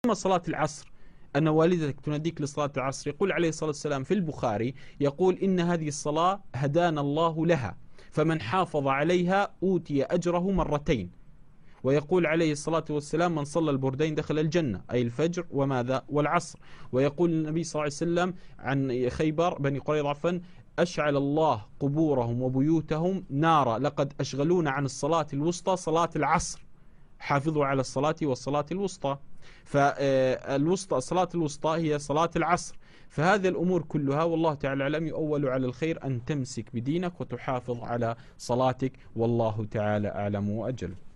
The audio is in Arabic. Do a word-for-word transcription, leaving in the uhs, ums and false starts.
أما صلاة العصر، أن والدتك تناديك لصلاة العصر، يقول عليه الصلاة والسلام في البخاري، يقول إن هذه الصلاة هدانا الله لها، فمن حافظ عليها أوتي أجره مرتين. ويقول عليه الصلاة والسلام من صلى البردين دخل الجنة، أي الفجر وماذا والعصر. ويقول النبي صلى الله عليه وسلم عن خيبر بني قريظة عفوا: أشعل الله قبورهم وبيوتهم نارا، لقد أشغلونا عن الصلاة الوسطى صلاة العصر، حافظوا على الصلاة والصلاة الوسطى. فالوسطى الصلاة الوسطى هي صلاة العصر. فهذه الأمور كلها والله تعالى أعلم يؤول على الخير أن تمسك بدينك وتحافظ على صلاتك، والله تعالى أعلم وأجل.